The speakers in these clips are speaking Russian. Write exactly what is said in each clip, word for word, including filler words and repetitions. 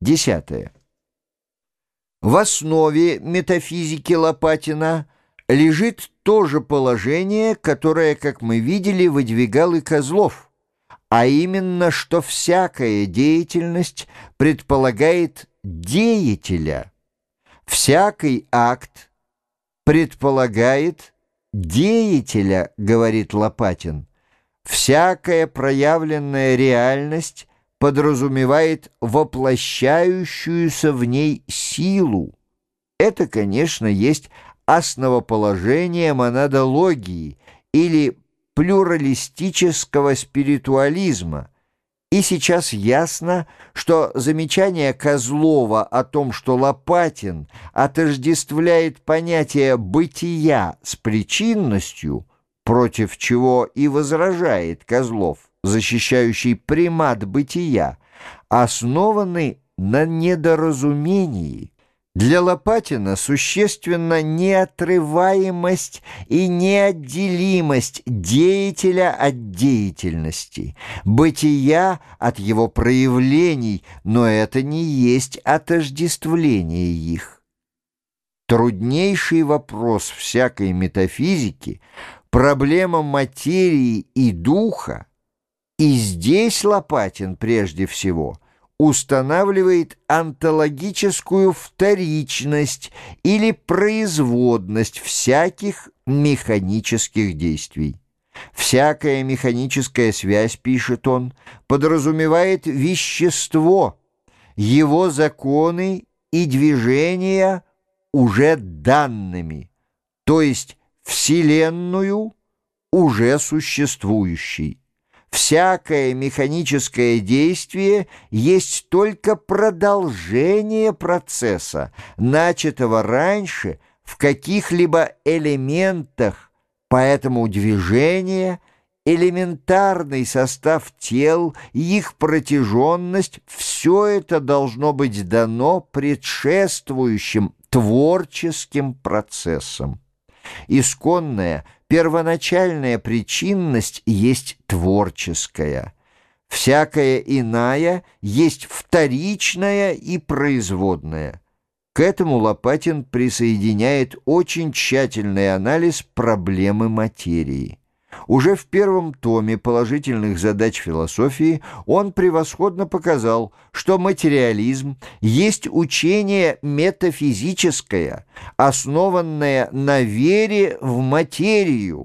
Десятое. В основе метафизики Лопатина лежит то же положение, которое, как мы видели, выдвигал и Козлов, а именно, что всякая деятельность предполагает деятеля, всякий акт предполагает деятеля, говорит Лопатин, всякая проявленная реальность подразумевает воплощающуюся в ней силу. Это, конечно, есть основоположение монадологии или плюралистического спиритуализма. И сейчас ясно, что замечание Козлова о том, что Лопатин отождествляет понятие «бытия» с причинностью, против чего и возражает Козлов, защищающий примат бытия, основаны на недоразумении. Для Лопатина существенна неотрываемость и неотделимость деятеля от деятельности, бытия от его проявлений, но это не есть отождествление их. Труднейший вопрос всякой метафизики — проблема материи и духа, и здесь Лопатин прежде всего устанавливает онтологическую вторичность или производность всяких механических действий. Всякая механическая связь, пишет он, подразумевает вещество, его законы и движения уже данными, то есть Вселенную уже существующей. Всякое механическое действие есть только продолжение процесса, начатого раньше в каких-либо элементах, поэтому движение, элементарный состав тел, их протяженность — все это должно быть дано предшествующим творческим процессом. Исконная, первоначальная причинность есть творческая. Всякая иная есть вторичная и производная. К этому Лопатин присоединяет очень тщательный анализ проблемы материи. Уже в первом томе положительных задач философии он превосходно показал, что материализм есть учение метафизическое, основанное на вере в материю.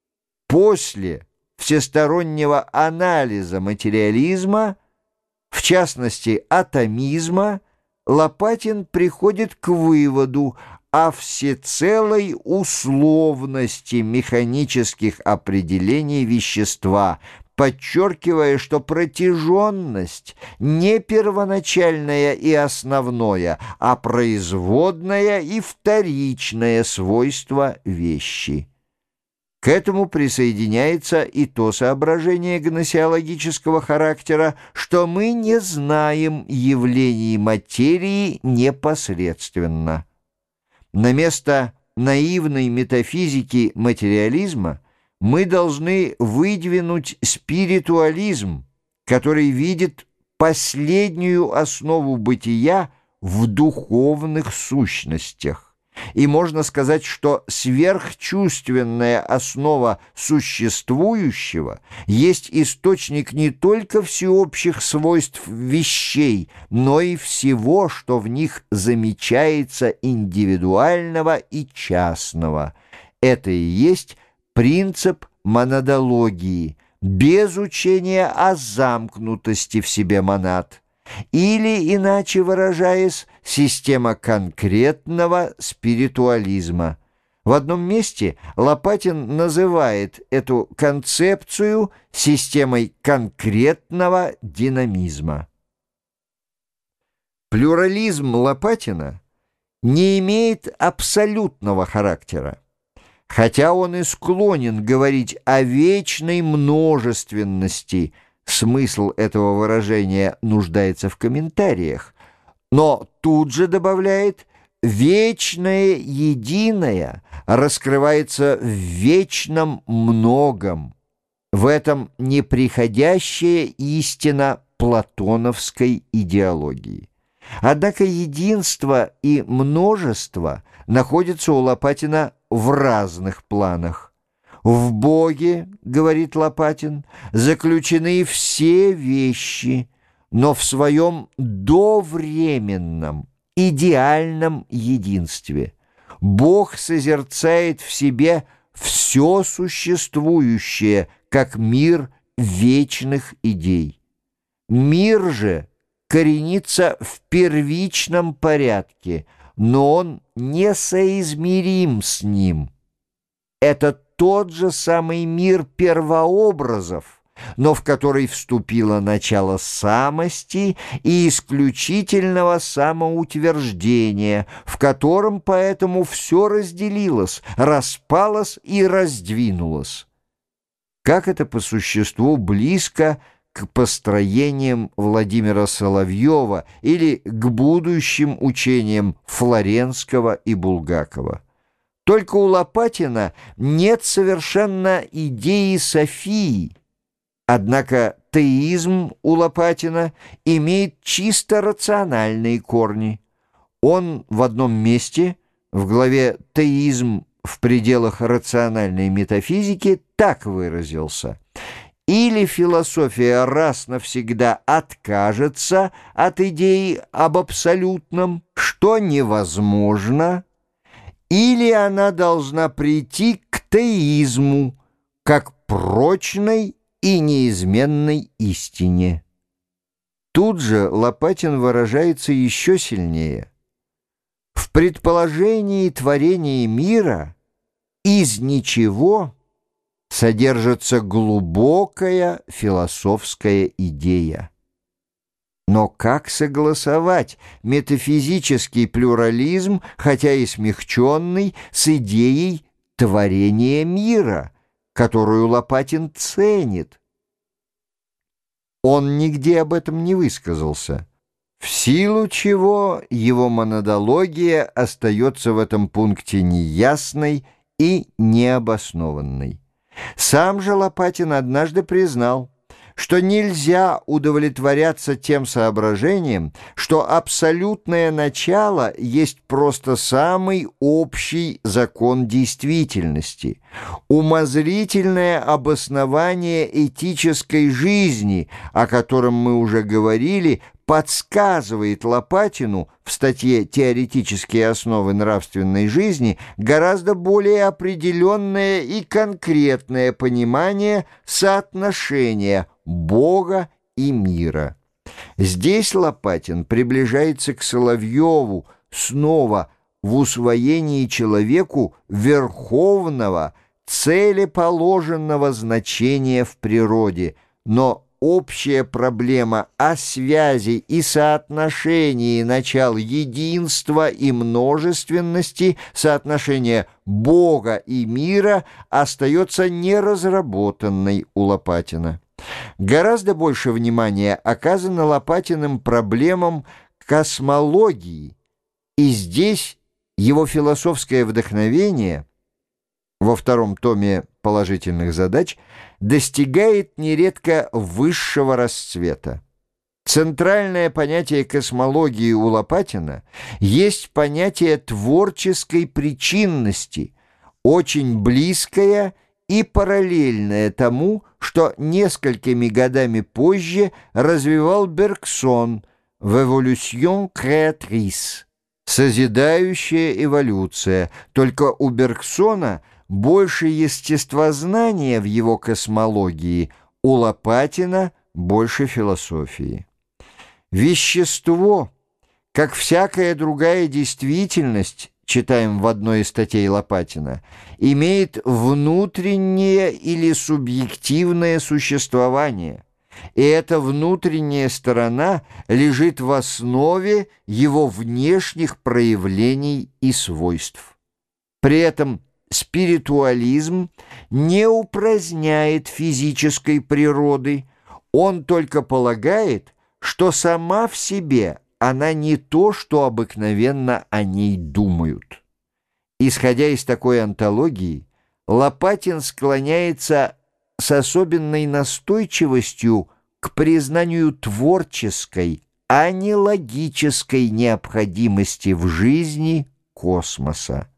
После всестороннего анализа материализма, в частности атомизма, Лопатин приходит к выводу о всецелой условности механических определений вещества, подчеркивая, что протяженность не первоначальное и основное, а производное и вторичное свойство вещи. К этому присоединяется и то соображение гносеологического характера, что мы не знаем явлений материи непосредственно. На место наивной метафизики материализма мы должны выдвинуть спиритуализм, который видит последнюю основу бытия в духовных сущностях. И можно сказать, что сверхчувственная основа существующего есть источник не только всеобщих свойств вещей, но и всего, что в них замечается индивидуального и частного. Это и есть принцип монадологии, без учения о замкнутости в себе монад. Или, иначе выражаясь, система конкретного спиритуализма. В одном месте Лопатин называет эту концепцию системой конкретного динамизма. Плюрализм Лопатина не имеет абсолютного характера, хотя он и склонен говорить о вечной множественности. Смысл этого выражения нуждается в комментариях, но тут же добавляет: вечное единое раскрывается в вечном многом. В этом неприходящая истина платоновской идеологии. Однако единство и множество находятся у Лопатина в разных планах. «В Боге, — говорит Лопатин, — заключены все вещи, но в своем довременном, идеальном единстве. Бог созерцает в себе все существующее, как мир вечных идей. Мир же коренится в первичном порядке, но он несоизмерим с ним. Это тот же самый мир первообразов, но в который вступило начало самости и исключительного самоутверждения, в котором поэтому все разделилось, распалось и раздвинулось. Как это по существу близко к построениям Владимира Соловьева или к будущим учениям Флоренского и Булгакова. Только у Лопатина нет совершенно идеи Софии. Однако теизм у Лопатина имеет чисто рациональные корни. Он в одном месте, в главе «Теизм в пределах рациональной метафизики», так выразился: «Или философия раз навсегда откажется от идеи об абсолютном, что невозможно, или она должна прийти к теизму, как прочной и неизменной истине». Тут же Лопатин выражается еще сильнее. В предположении творения мира из ничего содержится глубокая философская идея. Но как согласовать метафизический плюрализм, хотя и смягченный, с идеей творения мира, которую Лопатин ценит? Он нигде об этом не высказался, в силу чего его монадология остается в этом пункте неясной и необоснованной. Сам же Лопатин однажды признал, что нельзя удовлетворяться тем соображением, что абсолютное начало есть просто самый общий закон действительности, умозрительное обоснование этической жизни, о котором мы уже говорили, подсказывает Лопатину в статье «Теоретические основы нравственной жизни» гораздо более определенное и конкретное понимание соотношения Бога и мира. Здесь Лопатин приближается к Соловьеву снова в усвоении человеку верховного, целеположенного значения в природе, но общая проблема о связи и соотношении начал единства и множественности, соотношения Бога и мира остается неразработанной у Лопатина. Гораздо больше внимания оказано Лопатиным проблемам космологии, и здесь его философское вдохновение во втором томе положительных задач достигает нередко высшего расцвета. Центральное понятие космологии у Лопатина есть понятие творческой причинности, очень близкое и параллельное тому, что несколькими годами позже развивал Бергсон в «Эволюцион créatrice» — созидающая эволюция, только у Бергсона больше естествознания в его космологии, у Лопатина больше философии. Вещество, как всякая другая действительность, читаем в одной из статей Лопатина, имеет внутреннее или субъективное существование, и эта внутренняя сторона лежит в основе его внешних проявлений и свойств. При этом спиритуализм не упраздняет физической природы, он только полагает, что сама в себе она не то, что обыкновенно о ней думают. Исходя из такой онтологии, Лопатин склоняется с особенной настойчивостью к признанию творческой, а не логической необходимости в жизни космоса.